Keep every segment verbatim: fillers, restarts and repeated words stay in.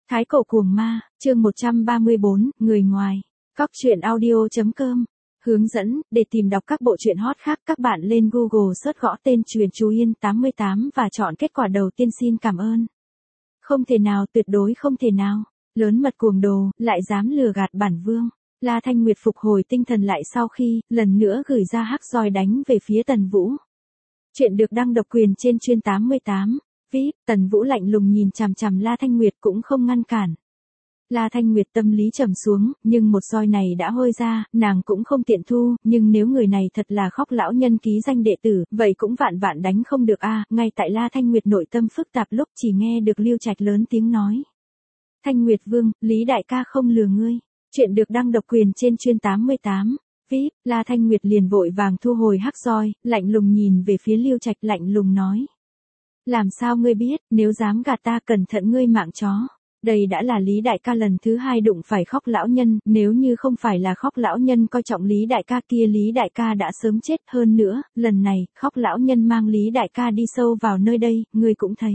Thái cổ cuồng ma, chương một trăm ba mươi bốn, người ngoài. Cóc truyện audio chấm com. Hướng dẫn, để tìm đọc các bộ truyện hot khác các bạn lên Google search gõ tên Truyện Chú Yên tám mươi tám và chọn kết quả đầu tiên xin cảm ơn. Không thể nào, tuyệt đối không thể nào. Lớn mật cuồng đồ, lại dám lừa gạt bản vương. La Thanh Nguyệt phục hồi tinh thần lại sau khi, lần nữa gửi ra hắc roi đánh về phía Tần Vũ. Chuyện được đăng độc quyền trên Truyện tám mươi tám. vê i pê, Tần Vũ lạnh lùng nhìn chằm chằm La Thanh Nguyệt cũng không ngăn cản. La Thanh Nguyệt tâm lý trầm xuống, nhưng một roi này đã hôi ra, nàng cũng không tiện thu, nhưng nếu người này thật là Khóc lão nhân ký danh đệ tử, vậy cũng vạn vạn đánh không được a. À, ngay tại La Thanh Nguyệt nội tâm phức tạp lúc chỉ nghe được Lưu Trạch lớn tiếng nói. Thanh Nguyệt Vương, Lý đại ca không lừa ngươi. Chuyện được đăng độc quyền trên Truyện tám mươi tám. vê i pê, La Thanh Nguyệt liền vội vàng thu hồi hắc roi, lạnh lùng nhìn về phía Lưu Trạch lạnh lùng nói. Làm sao ngươi biết, nếu dám gạt ta cẩn thận ngươi mạng chó. Đây đã là Lý đại ca lần thứ hai đụng phải Khóc lão nhân, nếu như không phải là Khóc lão nhân coi trọng Lý đại ca kia Lý đại ca đã sớm chết hơn nữa, lần này, Khóc lão nhân mang Lý đại ca đi sâu vào nơi đây, ngươi cũng thấy.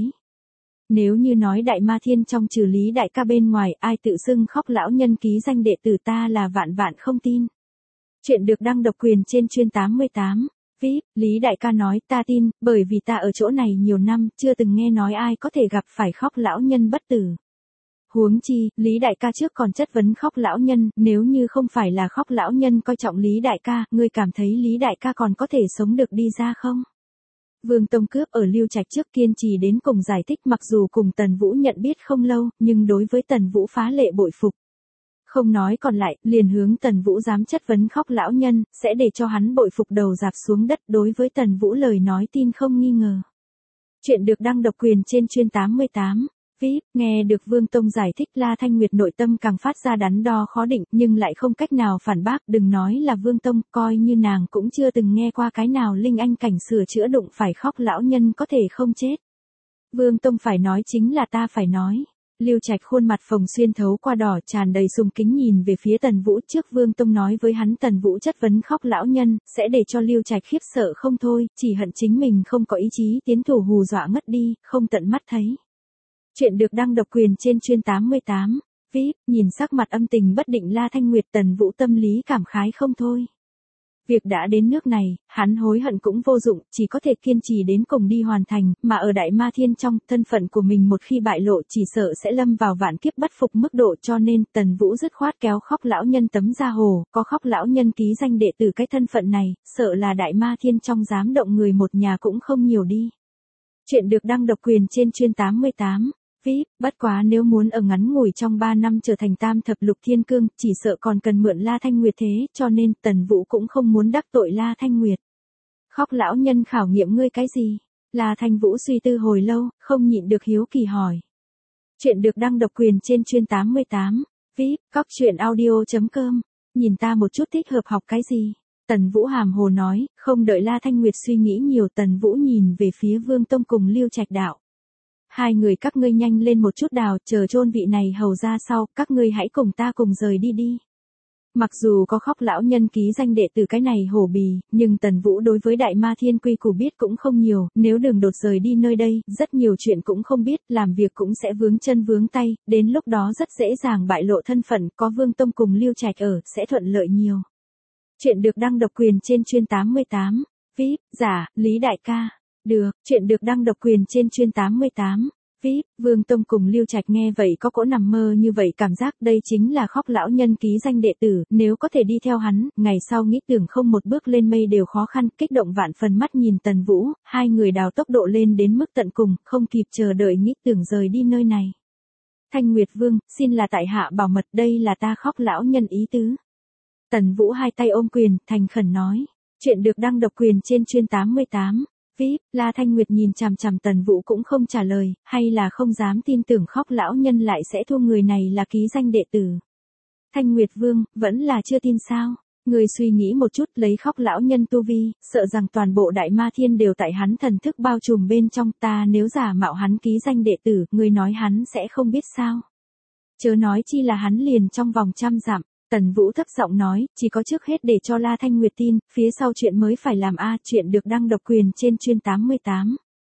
Nếu như nói Đại Ma Thiên trong trừ Lý đại ca bên ngoài, ai tự xưng Khóc lão nhân ký danh đệ tử ta là vạn vạn không tin. Chuyện được đăng độc quyền trên Truyện tám mươi tám. vê i pê, Lý đại ca nói ta tin, bởi vì ta ở chỗ này nhiều năm, chưa từng nghe nói ai có thể gặp phải Khóc lão nhân bất tử. Huống chi, Lý đại ca trước còn chất vấn Khóc lão nhân, nếu như không phải là Khóc lão nhân coi trọng Lý đại ca, ngươi cảm thấy Lý đại ca còn có thể sống được đi ra không? Vương Tông Cướp ở Lưu Trạch trước kiên trì đến cùng giải thích, mặc dù cùng Tần Vũ nhận biết không lâu, nhưng đối với Tần Vũ phá lệ bội phục. Không nói còn lại, liền hướng Tần Vũ dám chất vấn Khóc lão nhân, sẽ để cho hắn bội phục đầu rạp xuống đất, đối với Tần Vũ lời nói tin không nghi ngờ. Chuyện được đăng độc quyền trên Truyện tám mươi tám. vê i pê, nghe được Vương Tông giải thích, La Thanh Nguyệt nội tâm càng phát ra đắn đo khó định, nhưng lại không cách nào phản bác, đừng nói là Vương Tông, coi như nàng cũng chưa từng nghe qua cái nào linh anh cảnh sửa chữa đụng phải Khóc lão nhân có thể không chết. Vương Tông phải nói chính là ta phải nói. Lưu Trạch khuôn mặt phồng xuyên thấu qua đỏ, tràn đầy sùng kính nhìn về phía Tần Vũ, trước Vương Tông nói với hắn Tần Vũ chất vấn Khóc lão nhân, sẽ để cho Lưu Trạch khiếp sợ không thôi, chỉ hận chính mình không có ý chí tiến thủ hù dọa ngất đi, không tận mắt thấy. Chuyện được đăng độc quyền trên Truyện tám mươi tám. vê i pê, nhìn sắc mặt âm tình bất định La Thanh Nguyệt, Tần Vũ tâm lý cảm khái không thôi. Việc đã đến nước này, hắn hối hận cũng vô dụng, chỉ có thể kiên trì đến cùng đi hoàn thành, mà ở Đại Ma Thiên trong, thân phận của mình một khi bại lộ chỉ sợ sẽ lâm vào vạn kiếp bất phục mức độ, cho nên, Tần Vũ dứt khoát kéo Khóc lão nhân tấm da hồ, có Khóc lão nhân ký danh đệ tử cái thân phận này, sợ là Đại Ma Thiên trong dám động người một nhà cũng không nhiều đi. Chuyện được đăng độc quyền trên Truyện tám mươi tám. vê i pê, bất quá nếu muốn ở ngắn ngủi trong ba năm trở thành tam thập lục thiên cương, chỉ sợ còn cần mượn La Thanh Nguyệt thế, cho nên Tần Vũ cũng không muốn đắc tội La Thanh Nguyệt. Khóc lão nhân khảo nghiệm ngươi cái gì? La Thanh Vũ suy tư hồi lâu, không nhịn được hiếu kỳ hỏi. Chuyện được đăng độc quyền trên Truyện tám mươi tám. vê i pê, cóc truyện audio chấm com. Nhìn ta một chút thích hợp học cái gì? Tần Vũ hàm hồ nói, không đợi La Thanh Nguyệt suy nghĩ nhiều, Tần Vũ nhìn về phía Vương Tông cùng Lưu Trạch đạo. Hai người các ngươi nhanh lên một chút đào, chờ chôn vị này hầu ra sau, các ngươi hãy cùng ta cùng rời đi đi. Mặc dù có Khóc lão nhân ký danh đệ tử cái này hổ bì, nhưng Tần Vũ đối với Đại Ma Thiên quy củ biết cũng không nhiều, nếu đường đột rời đi nơi đây, rất nhiều chuyện cũng không biết, làm việc cũng sẽ vướng chân vướng tay, đến lúc đó rất dễ dàng bại lộ thân phận, có Vương Tông cùng Lưu Trạch ở, sẽ thuận lợi nhiều. Chuyện được đăng độc quyền trên Truyện tám mươi tám. vê i pê, giả, Lý đại ca. Được, chuyện được đăng độc quyền trên Truyện tám mươi tám. vê i pê, Vương Tông cùng Lưu Trạch nghe vậy có cỗ nằm mơ như vậy cảm giác đây chính là Khóc lão nhân ký danh đệ tử, nếu có thể đi theo hắn, ngày sau nghĩ tưởng không một bước lên mây đều khó khăn, kích động vạn phần mắt nhìn Tần Vũ, hai người đào tốc độ lên đến mức tận cùng, không kịp chờ đợi nghĩ tưởng rời đi nơi này. Thanh Nguyệt Vương, xin là tại hạ bảo mật, đây là ta Khóc lão nhân ý tứ. Tần Vũ hai tay ôm quyền, thành khẩn nói. Chuyện được đăng độc quyền trên Truyện tám mươi tám. vê i pê, La Thanh Nguyệt nhìn chằm chằm Tần Vũ cũng không trả lời, hay là không dám tin tưởng Khóc lão nhân lại sẽ thu người này là ký danh đệ tử. Thanh Nguyệt Vương, vẫn là chưa tin sao? Người suy nghĩ một chút, lấy Khóc lão nhân tu vi, sợ rằng toàn bộ Đại Ma Thiên đều tại hắn thần thức bao trùm bên trong, ta nếu giả mạo hắn ký danh đệ tử, người nói hắn sẽ không biết sao? Chớ nói chi là hắn liền trong vòng trăm dặm. Tần Vũ thấp giọng nói, chỉ có trước hết để cho La Thanh Nguyệt tin, phía sau chuyện mới phải làm a. Chuyện được đăng độc quyền trên Truyện tám mươi tám.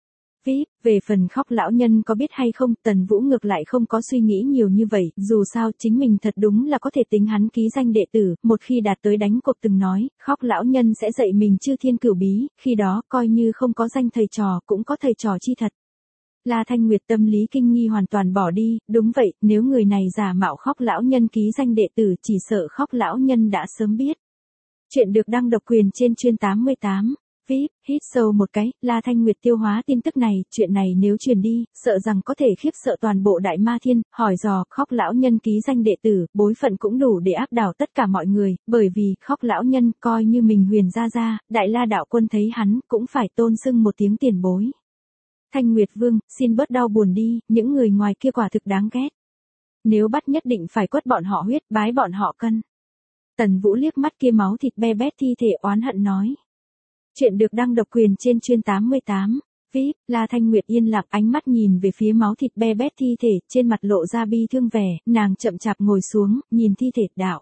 vê i pê, về phần Khóc lão nhân có biết hay không, Tần Vũ ngược lại không có suy nghĩ nhiều như vậy, dù sao chính mình thật đúng là có thể tính hắn ký danh đệ tử, một khi đạt tới đánh cuộc từng nói, Khóc lão nhân sẽ dạy mình chư thiên cửu bí, khi đó coi như không có danh thầy trò, cũng có thầy trò chi thật. La Thanh Nguyệt tâm lý kinh nghi hoàn toàn bỏ đi, đúng vậy, nếu người này giả mạo Khóc lão nhân ký danh đệ tử, chỉ sợ Khóc lão nhân đã sớm biết. Chuyện được đăng độc quyền trên chuyên tám mươi tám. vê i pê, hít sâu một cái, La Thanh Nguyệt tiêu hóa tin tức này, chuyện này nếu truyền đi, sợ rằng có thể khiếp sợ toàn bộ Đại Ma Thiên, hỏi dò, Khóc lão nhân ký danh đệ tử, bối phận cũng đủ để áp đảo tất cả mọi người, bởi vì, Khóc lão nhân, coi như mình Huyền gia gia, Đại La đạo quân thấy hắn, cũng phải tôn xưng một tiếng tiền bối. Thanh Nguyệt Vương, xin bớt đau buồn đi, những người ngoài kia quả thực đáng ghét. Nếu bắt nhất định phải quất bọn họ huyết, bái bọn họ cân. Tần Vũ liếc mắt kia máu thịt be bét thi thể oán hận nói. Chuyện được đăng độc quyền trên chuyên tám mươi tám. vê i pê, La Thanh Nguyệt yên lặng ánh mắt nhìn về phía máu thịt be bét thi thể, trên mặt lộ ra bi thương vẻ, nàng chậm chạp ngồi xuống, nhìn thi thể đạo.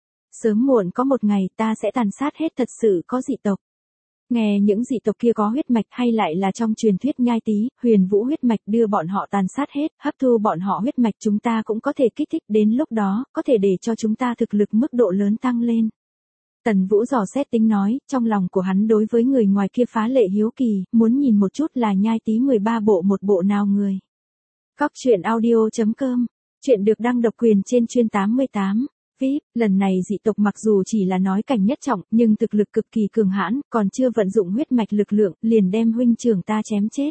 Sớm muộn có một ngày ta sẽ tàn sát hết thật sự có dị tộc. Nghe những dị tộc kia có huyết mạch hay lại là trong truyền thuyết nhai tí, huyền vũ huyết mạch đưa bọn họ tàn sát hết, hấp thu bọn họ huyết mạch chúng ta cũng có thể kích thích, đến lúc đó, có thể để cho chúng ta thực lực mức độ lớn tăng lên. Tần Vũ dò xét tính nói, trong lòng của hắn đối với người ngoài kia phá lệ hiếu kỳ, muốn nhìn một chút là nhai tí mười ba bộ một bộ nào người. Cóc truyện audio chấm com, chuyện được đăng độc quyền trên chuyên tám mươi tám. vê i pê, lần này dị tộc mặc dù chỉ là nói cảnh nhất trọng, nhưng thực lực cực kỳ cường hãn, còn chưa vận dụng huyết mạch lực lượng, liền đem huynh trưởng ta chém chết.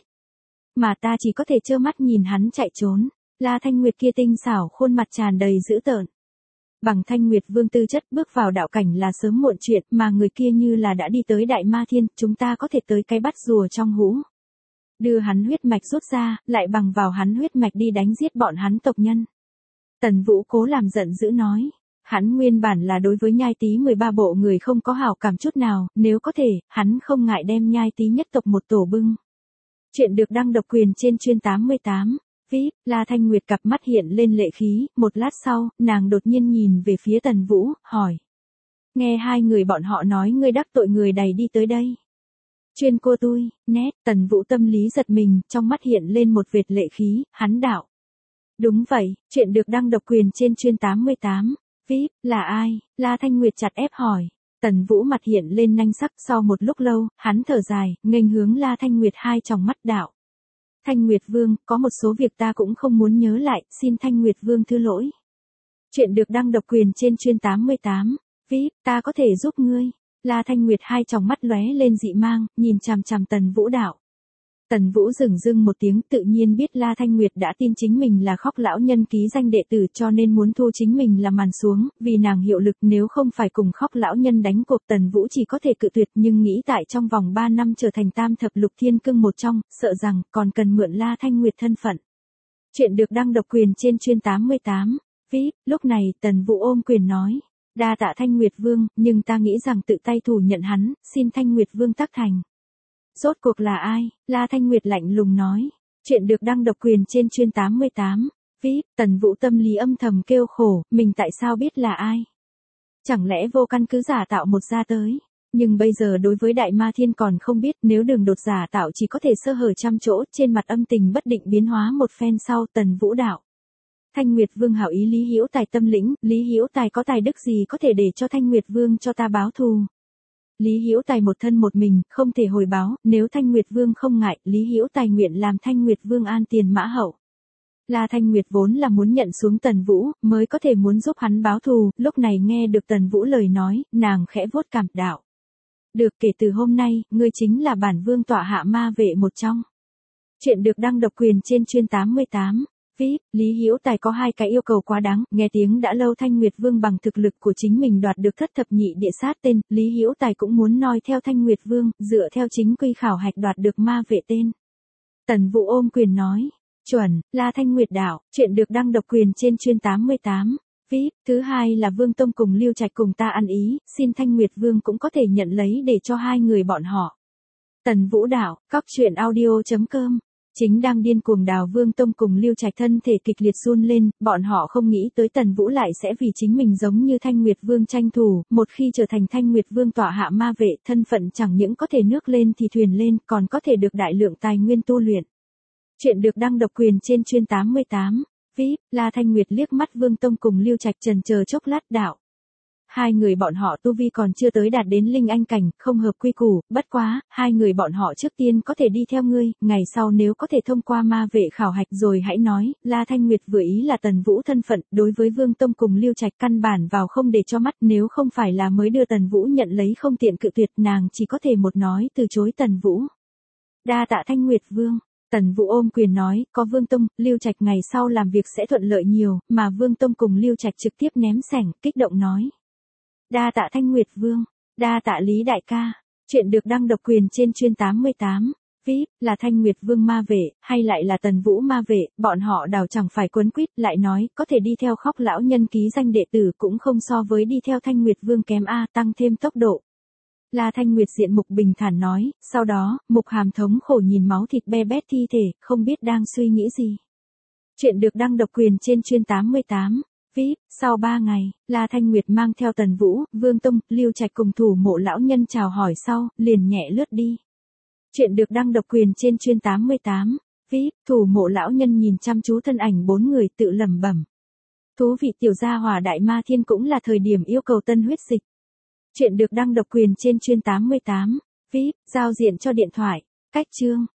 Mà ta chỉ có thể trơ mắt nhìn hắn chạy trốn, La Thanh Nguyệt kia tinh xảo khuôn mặt tràn đầy dữ tợn. Bằng Thanh Nguyệt Vương tư chất bước vào đạo cảnh là sớm muộn chuyện, mà người kia như là đã đi tới Đại Ma Thiên, chúng ta có thể tới cái bắt rùa trong hũ. Đưa hắn huyết mạch rút ra, lại bằng vào hắn huyết mạch đi đánh giết bọn hắn tộc nhân. Tần Vũ cố làm giận dữ nói. Hắn nguyên bản là đối với nhai tí mười ba bộ người không có hảo cảm chút nào, nếu có thể, hắn không ngại đem nhai tí nhất tộc một tổ bưng. Chuyện được đăng độc quyền trên chuyên tám mươi tám. vê i pê, La Thanh Nguyệt cặp mắt hiện lên lệ khí, một lát sau, nàng đột nhiên nhìn về phía Tần Vũ, hỏi. Nghe hai người bọn họ nói ngươi đắc tội người đầy đi tới đây. Chuyên cô tôi, nét, Tần Vũ tâm lý giật mình, trong mắt hiện lên một vệt lệ khí, hắn đạo. Đúng vậy, chuyện được đăng độc quyền trên chuyên tám mươi tám. vê i pê, là ai? La Thanh Nguyệt chặt ép hỏi. Tần Vũ mặt hiện lên nanh sắc, sau một lúc lâu, hắn thở dài, nghênh hướng La Thanh Nguyệt hai tròng mắt đạo. Thanh Nguyệt Vương, có một số việc ta cũng không muốn nhớ lại, xin Thanh Nguyệt Vương thứ lỗi. Chuyện được đăng độc quyền trên chuyên tám mươi tám. vê i pê, ta có thể giúp ngươi. La Thanh Nguyệt hai tròng mắt lóe lên dị mang, nhìn chằm chằm Tần Vũ đạo. Tần Vũ dửng dưng một tiếng, tự nhiên biết La Thanh Nguyệt đã tin chính mình là Khóc lão nhân ký danh đệ tử, cho nên muốn thu chính mình làm màn xuống, vì nàng hiệu lực, nếu không phải cùng Khóc lão nhân đánh cuộc, Tần Vũ chỉ có thể cự tuyệt, nhưng nghĩ tại trong vòng ba năm trở thành tam thập lục thiên cương một trong, sợ rằng còn cần mượn La Thanh Nguyệt thân phận. Chuyện được đăng độc quyền trên chuyên tám mươi tám. vê i pê, lúc này Tần Vũ ôm quyền nói. Đa tạ Thanh Nguyệt Vương, nhưng ta nghĩ rằng tự tay thủ nhận hắn, xin Thanh Nguyệt Vương tác thành. Rốt cuộc là ai? La Thanh Nguyệt lạnh lùng nói. Chuyện được đăng độc quyền trên chuyên tám mươi tám. vê i pê, Tần Vũ tâm lý âm thầm kêu khổ, mình tại sao biết là ai? Chẳng lẽ vô căn cứ giả tạo một ra tới? Nhưng bây giờ đối với Đại Ma Thiên còn không biết, nếu đường đột giả tạo chỉ có thể sơ hở trăm chỗ, trên mặt âm tình bất định biến hóa một phen sau, Tần Vũ đạo. Thanh Nguyệt Vương hảo ý Lý Hữu Tài tâm lĩnh, Lý Hữu Tài có tài đức gì có thể để cho Thanh Nguyệt Vương cho ta báo thù? Lý Hữu Tài một thân một mình, không thể hồi báo, nếu Thanh Nguyệt Vương không ngại, Lý Hữu Tài nguyện làm Thanh Nguyệt Vương an tiền mã hậu. La Thanh Nguyệt vốn là muốn nhận xuống Tần Vũ, mới có thể muốn giúp hắn báo thù, lúc này nghe được Tần Vũ lời nói, nàng khẽ vuốt cảm đạo. Được, kể từ hôm nay, ngươi chính là bản vương tọa hạ ma vệ một trong. Chuyện được đăng độc quyền trên chuyên tám mươi tám. vê i pê, Lý Hữu Tài có hai cái yêu cầu quá đáng, nghe tiếng đã lâu Thanh Nguyệt Vương bằng thực lực của chính mình đoạt được thất thập nhị địa sát tên, Lý Hữu Tài cũng muốn noi theo Thanh Nguyệt Vương, dựa theo chính quy khảo hạch đoạt được ma vệ tên. Tần Vũ ôm quyền nói, chuẩn, La Thanh Nguyệt đạo, chuyện được đăng độc quyền trên chuyên tám mươi tám. vê i pê, thứ hai là Vương Tông cùng Lưu Trạch cùng ta ăn ý, xin Thanh Nguyệt Vương cũng có thể nhận lấy để cho hai người bọn họ. Tần Vũ đạo, cóc truyện audio chấm com. Chính đang điên cuồng đào Vương Tông cùng Lưu Trạch thân thể kịch liệt run lên, bọn họ không nghĩ tới Tần Vũ lại sẽ vì chính mình giống như Thanh Nguyệt Vương tranh thủ, một khi trở thành Thanh Nguyệt Vương tọa hạ ma vệ, thân phận chẳng những có thể nước lên thì thuyền lên, còn có thể được đại lượng tài nguyên tu luyện. Chuyện được đăng độc quyền trên chuyên tám mươi tám. vê i pê, La Thanh Nguyệt liếc mắt Vương Tông cùng Lưu Trạch chần chờ chốc lát đạo. Hai người bọn họ tu vi còn chưa tới đạt đến linh anh cảnh, không hợp quy củ, bất quá, hai người bọn họ trước tiên có thể đi theo ngươi, ngày sau nếu có thể thông qua ma vệ khảo hạch rồi hãy nói. La Thanh Nguyệt vừa ý là Tần Vũ thân phận, đối với Vương Tông cùng Lưu Trạch căn bản vào không để cho mắt, nếu không phải là mới đưa Tần Vũ nhận lấy không tiện cự tuyệt, nàng chỉ có thể một nói từ chối Tần Vũ. Đa tạ Thanh Nguyệt Vương. Tần Vũ ôm quyền nói, có Vương Tông, Lưu Trạch ngày sau làm việc sẽ thuận lợi nhiều, mà Vương Tông cùng Lưu Trạch trực tiếp ném sảnh, kích động nói. Đa tạ Thanh Nguyệt Vương, đa tạ Lý Đại ca. Chuyện được đăng độc quyền trên chuyên tám mươi tám. vê i pê, là Thanh Nguyệt Vương ma vệ, hay lại là Tần Vũ ma vệ, bọn họ đào chẳng phải quấn quýt, lại nói, có thể đi theo Khóc lão nhân ký danh đệ tử cũng không so với đi theo Thanh Nguyệt Vương kém a, tăng thêm tốc độ. La Thanh Nguyệt diện Mục bình thản nói, sau đó, Mục Hàm thống khổ nhìn máu thịt be bét thi thể, không biết đang suy nghĩ gì. Chuyện được đăng độc quyền trên chuyên tám mươi tám. vê i pê, sau ba ngày, La Thanh Nguyệt mang theo Tần Vũ, Vương Tông, Lưu Trạch cùng thủ mộ lão nhân chào hỏi sau, liền nhẹ lướt đi. Chuyện được đăng độc quyền trên chuyên tám mươi tám. vê i pê, thủ mộ lão nhân nhìn chăm chú thân ảnh bốn người tự lẩm bẩm. Thú vị, tiểu gia hỏa Đại Ma Thiên cũng là thời điểm yêu cầu tân huyết dịch. Chuyện được đăng độc quyền trên chuyên tám mươi tám. vê i pê, giao diện cho điện thoại. Cách chương.